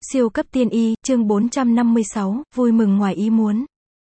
Siêu cấp tiên y, chương 456, vui mừng ngoài ý muốn.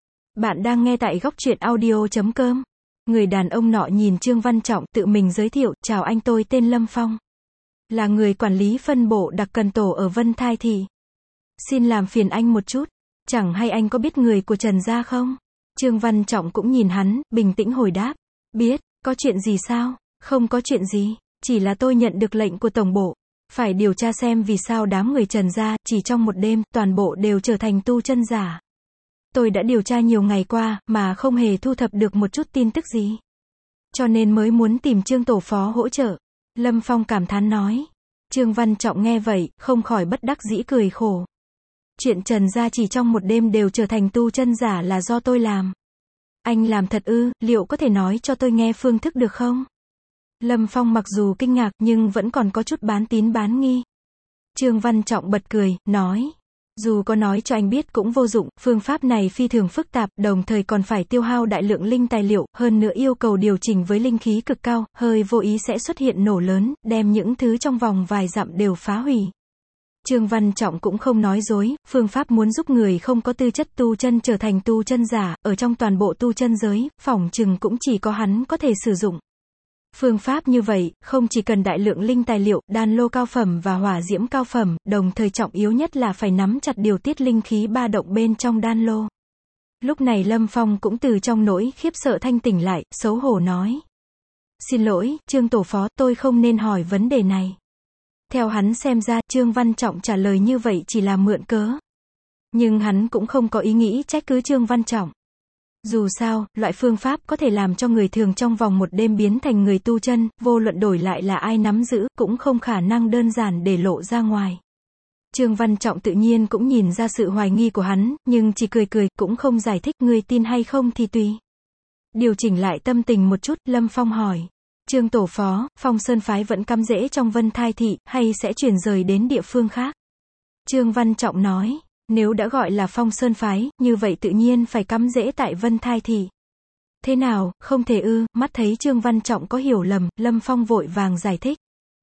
Bạn đang nghe tại góc truyện audio.com. Người đàn ông nọ nhìn Trương Văn Trọng tự mình giới thiệu, chào anh, tôi tên Lâm Phong. Là người quản lý phân bộ đặc cần tổ ở Vân Thai Thị. Xin làm phiền anh một chút. Chẳng hay anh có biết người của Trần gia không? Trương Văn Trọng cũng nhìn hắn, bình tĩnh hồi đáp. Biết, có chuyện gì sao? Không có chuyện gì, chỉ là tôi nhận được lệnh của tổng bộ. Phải điều tra xem vì sao đám người Trần gia, chỉ trong một đêm, toàn bộ đều trở thành tu chân giả. Tôi đã điều tra nhiều ngày qua, mà không hề thu thập được một chút tin tức gì. Cho nên mới muốn tìm Trương tổ phó hỗ trợ. Lâm Phong cảm thán nói. Trương Văn Trọng nghe vậy, không khỏi bất đắc dĩ cười khổ. Chuyện Trần gia chỉ trong một đêm đều trở thành tu chân giả là do tôi làm. Anh làm thật ư, liệu có thể nói cho tôi nghe phương thức được không? Lâm Phong mặc dù kinh ngạc nhưng vẫn còn có chút bán tín bán nghi. Trương Văn Trọng bật cười, nói. Dù có nói cho anh biết cũng vô dụng, phương pháp này phi thường phức tạp, đồng thời còn phải tiêu hao đại lượng linh tài liệu, hơn nữa yêu cầu điều chỉnh với linh khí cực cao, hơi vô ý sẽ xuất hiện nổ lớn, đem những thứ trong vòng vài dặm đều phá hủy. Trương Văn Trọng cũng không nói dối, phương pháp muốn giúp người không có tư chất tu chân trở thành tu chân giả, ở trong toàn bộ tu chân giới, phỏng chừng cũng chỉ có hắn có thể sử dụng. Phương pháp như vậy, không chỉ cần đại lượng linh tài liệu, đan lô cao phẩm và hỏa diễm cao phẩm, đồng thời trọng yếu nhất là phải nắm chặt điều tiết linh khí ba động bên trong đan lô. Lúc này Lâm Phong cũng từ trong nỗi khiếp sợ thanh tỉnh lại, xấu hổ nói. Xin lỗi, Trương tổ phó, tôi không nên hỏi vấn đề này. Theo hắn xem ra, Trương Văn Trọng trả lời như vậy chỉ là mượn cớ. Nhưng hắn cũng không có ý nghĩ trách cứ Trương Văn Trọng. Dù sao, loại phương pháp có thể làm cho người thường trong vòng một đêm biến thành người tu chân, vô luận đổi lại là ai nắm giữ, cũng không khả năng đơn giản để lộ ra ngoài. Trương Văn Trọng tự nhiên cũng nhìn ra sự hoài nghi của hắn, nhưng chỉ cười cười, cũng không giải thích, người tin hay không thì tùy. Điều chỉnh lại tâm tình một chút, Lâm Phong hỏi. Trương tổ phó, Phong Sơn phái vẫn cắm rễ trong Vân Thai Thị, hay sẽ chuyển rời đến địa phương khác? Trương Văn Trọng nói. Nếu đã gọi là Phong Sơn phái, như vậy tự nhiên phải cắm rễ tại Vân Thai Thị. Thế nào, không thể ư? Mắt thấy Trương Văn Trọng có hiểu lầm, Lâm Phong vội vàng giải thích.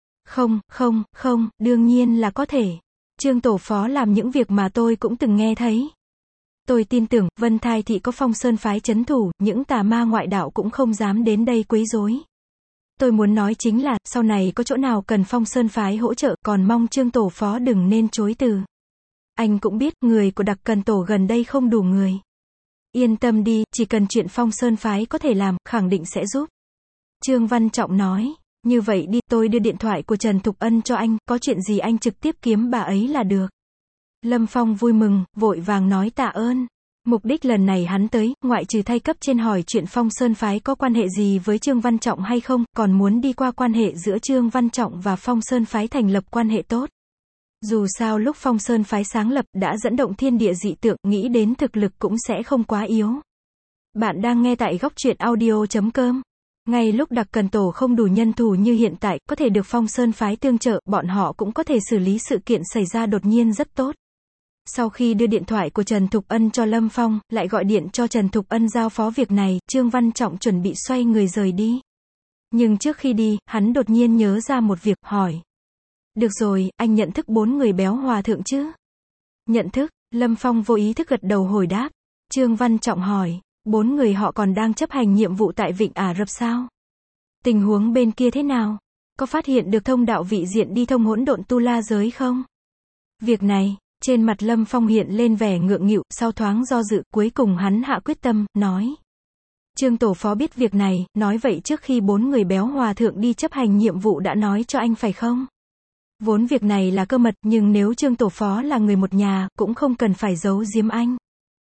Không, đương nhiên là có thể. Trương tổ phó làm những việc mà tôi cũng từng nghe thấy. Tôi tin tưởng, Vân Thai Thị có Phong Sơn phái trấn thủ, những tà ma ngoại đạo cũng không dám đến đây quấy rối. Tôi muốn nói chính là, sau này có chỗ nào cần Phong Sơn phái hỗ trợ, còn mong Trương tổ phó đừng nên chối từ. Anh cũng biết, người của đặc cần tổ gần đây không đủ người. Yên tâm đi, chỉ cần chuyện Phong Sơn phái có thể làm, khẳng định sẽ giúp. Trương Văn Trọng nói, như vậy đi, tôi đưa điện thoại của Trần Thục Ân cho anh, có chuyện gì anh trực tiếp kiếm bà ấy là được. Lâm Phong vui mừng, vội vàng nói tạ ơn. Mục đích lần này hắn tới, ngoại trừ thay cấp trên hỏi chuyện Phong Sơn phái có quan hệ gì với Trương Văn Trọng hay không, còn muốn đi qua quan hệ giữa Trương Văn Trọng và Phong Sơn phái thành lập quan hệ tốt. Dù sao lúc Phong Sơn phái sáng lập đã dẫn động thiên địa dị tượng, nghĩ đến thực lực cũng sẽ không quá yếu. Bạn đang nghe tại góc truyện audio.com. Ngay lúc đặc cần tổ không đủ nhân thủ như hiện tại, có thể được Phong Sơn phái tương trợ, bọn họ cũng có thể xử lý sự kiện xảy ra đột nhiên rất tốt. Sau khi đưa điện thoại của Trần Thục Ân cho Lâm Phong, lại gọi điện cho Trần Thục Ân giao phó việc này, Trương Văn Trọng chuẩn bị xoay người rời đi. Nhưng trước khi đi, hắn đột nhiên nhớ ra một việc, hỏi. Được rồi, anh nhận thức 4 người béo hòa thượng chứ? Nhận thức, Lâm Phong vô ý thức gật đầu hồi đáp. Trương Văn Trọng hỏi, 4 người họ còn đang chấp hành nhiệm vụ tại Vịnh Ả Rập sao? Tình huống bên kia thế nào? Có phát hiện được thông đạo vị diện đi thông hỗn độn tu la giới không? Việc này, trên mặt Lâm Phong hiện lên vẻ ngượng nghịu, sau thoáng do dự, cuối cùng hắn hạ quyết tâm, nói. Trương tổ phó biết việc này, nói vậy trước khi 4 người béo hòa thượng đi chấp hành nhiệm vụ đã nói cho anh phải không? Vốn việc này là cơ mật, nhưng nếu Trương tổ phó là người một nhà, cũng không cần phải giấu giếm anh.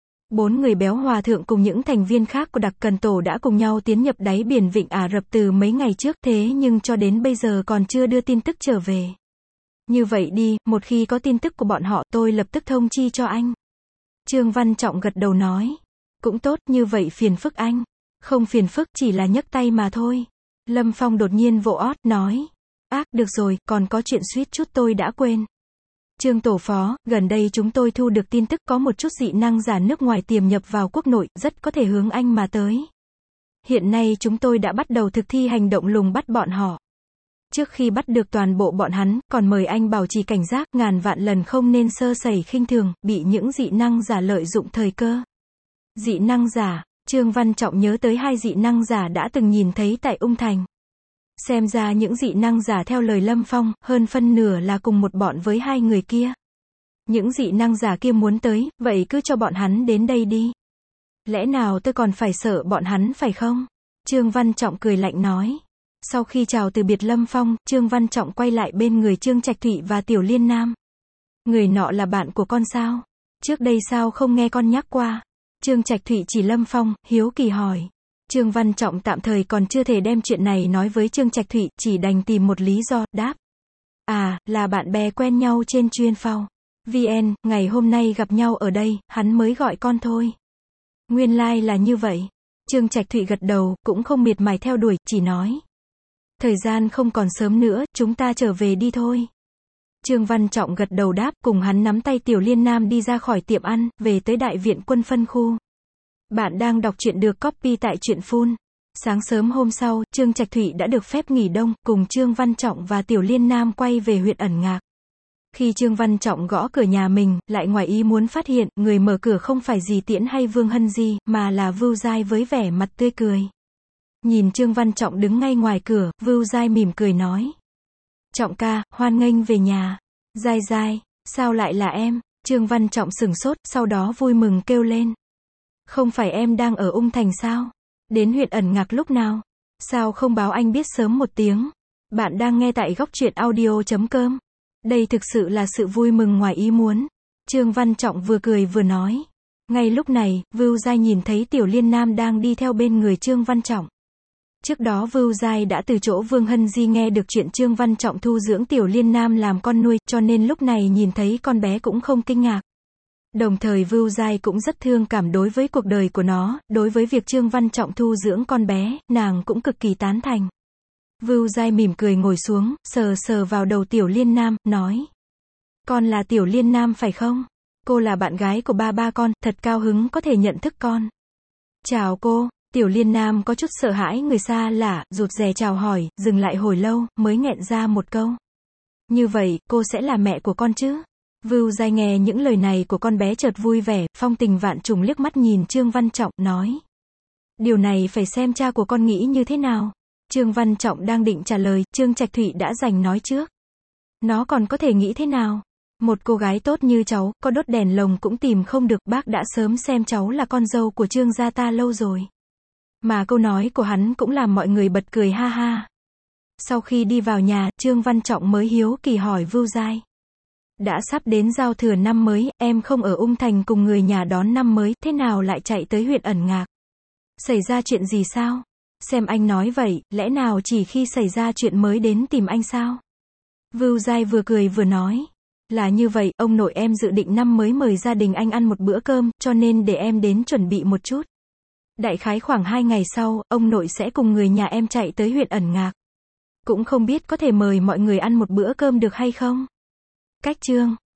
4 người béo hòa thượng cùng những thành viên khác của đặc cần tổ đã cùng nhau tiến nhập đáy biển Vịnh Ả Rập từ mấy ngày trước, thế nhưng cho đến bây giờ còn chưa đưa tin tức trở về. Như vậy đi, một khi có tin tức của bọn họ, tôi lập tức thông chi cho anh. Trương Văn Trọng gật đầu nói. Cũng tốt, như vậy phiền phức anh. Không phiền phức, chỉ là nhấc tay mà thôi. Lâm Phong đột nhiên vỗ ót, nói. Được rồi, còn có chuyện suýt chút tôi đã quên. Trương tổ phó, gần đây chúng tôi thu được tin tức có một chút dị năng giả nước ngoài tiềm nhập vào quốc nội, rất có thể hướng anh mà tới. Hiện nay chúng tôi đã bắt đầu thực thi hành động lùng bắt bọn họ. Trước khi bắt được toàn bộ bọn hắn, còn mời anh bảo trì cảnh giác, ngàn vạn lần không nên sơ sẩy khinh thường, bị những dị năng giả lợi dụng thời cơ. Dị năng giả, Trương Văn Trọng nhớ tới 2 dị năng giả đã từng nhìn thấy tại Ung Thành. Xem ra những dị năng giả theo lời Lâm Phong, hơn phân nửa là cùng một bọn với 2 người kia. Những dị năng giả kia muốn tới, vậy cứ cho bọn hắn đến đây đi. Lẽ nào tôi còn phải sợ bọn hắn phải không? Trương Văn Trọng cười lạnh nói. Sau khi chào từ biệt Lâm Phong, Trương Văn Trọng quay lại bên người Trương Trạch Thụy và Tiểu Liên Nam. Người nọ là bạn của con sao? Trước đây sao không nghe con nhắc qua? Trương Trạch Thụy chỉ Lâm Phong, hiếu kỳ hỏi. Trương Văn Trọng tạm thời còn chưa thể đem chuyện này nói với Trương Trạch Thụy, chỉ đành tìm một lý do, đáp. À, là bạn bè quen nhau trên chuyên phao. VN, ngày hôm nay gặp nhau ở đây, hắn mới gọi con thôi. Nguyên lai là như vậy. Trương Trạch Thụy gật đầu, cũng không miệt mài theo đuổi, chỉ nói. Thời gian không còn sớm nữa, chúng ta trở về đi thôi. Trương Văn Trọng gật đầu đáp, cùng hắn nắm tay Tiểu Liên Nam đi ra khỏi tiệm ăn, về tới đại viện quân phân khu. Bạn đang đọc truyện được copy tại truyện Phun. Sáng sớm hôm sau, Trương Trạch Thụy đã được phép nghỉ đông, cùng Trương Văn Trọng và Tiểu Liên Nam quay về huyện Ẩn Ngạc. Khi Trương Văn Trọng gõ cửa nhà mình, lại ngoài ý muốn phát hiện, người mở cửa không phải Dì Tiễn hay Vương Hân Di, mà là Vưu Giai với vẻ mặt tươi cười. Nhìn Trương Văn Trọng đứng ngay ngoài cửa, Vưu Giai mỉm cười nói. Trọng ca, hoan nghênh về nhà. Giai Giai, sao lại là em? Trương Văn Trọng sửng sốt, sau đó vui mừng kêu lên. Không phải em đang ở Ung Thành sao? Đến huyện Ẩn Ngạc lúc nào? Sao không báo anh biết sớm một tiếng? Bạn đang nghe tại góc truyện audio.com. Đây thực sự là sự vui mừng ngoài ý muốn. Trương Văn Trọng vừa cười vừa nói. Ngay lúc này, Vưu Giai nhìn thấy Tiểu Liên Nam đang đi theo bên người Trương Văn Trọng. Trước đó Vưu Giai đã từ chỗ Vương Hân Di nghe được chuyện Trương Văn Trọng thu dưỡng Tiểu Liên Nam làm con nuôi, cho nên lúc này nhìn thấy con bé cũng không kinh ngạc. Đồng thời Vưu Giai cũng rất thương cảm đối với cuộc đời của nó, đối với việc Trương Văn Trọng thu dưỡng con bé, nàng cũng cực kỳ tán thành. Vưu Giai mỉm cười ngồi xuống, sờ sờ vào đầu Tiểu Liên Nam, nói. Con là Tiểu Liên Nam phải không? Cô là bạn gái của ba con, thật cao hứng có thể nhận thức con. Chào cô. Tiểu Liên Nam có chút sợ hãi người xa lạ, rụt rè chào hỏi, dừng lại hồi lâu, mới nghẹn ra một câu. Như vậy, cô sẽ là mẹ của con chứ? Vưu Giai nghe những lời này của con bé chợt vui vẻ, phong tình vạn trùng liếc mắt nhìn Trương Văn Trọng, nói. Điều này phải xem cha của con nghĩ như thế nào. Trương Văn Trọng đang định trả lời, Trương Trạch Thụy đã giành nói trước. Nó còn có thể nghĩ thế nào? Một cô gái tốt như cháu, có đốt đèn lồng cũng tìm không được, bác đã sớm xem cháu là con dâu của Trương gia ta lâu rồi. Mà câu nói của hắn cũng làm mọi người bật cười ha ha. Sau khi đi vào nhà, Trương Văn Trọng mới hiếu kỳ hỏi Vưu Giai. Đã sắp đến giao thừa năm mới, em không ở Ung Thành cùng người nhà đón năm mới, thế nào lại chạy tới huyện Ẩn Ngạc? Xảy ra chuyện gì sao? Xem anh nói vậy, lẽ nào chỉ khi xảy ra chuyện mới đến tìm anh sao? Vưu Giai vừa cười vừa nói. Là như vậy, ông nội em dự định năm mới mời gia đình anh ăn một bữa cơm, cho nên để em đến chuẩn bị một chút. Đại khái khoảng 2 ngày sau, ông nội sẽ cùng người nhà em chạy tới huyện Ẩn Ngạc. Cũng không biết có thể mời mọi người ăn một bữa cơm được hay không? Cách Trương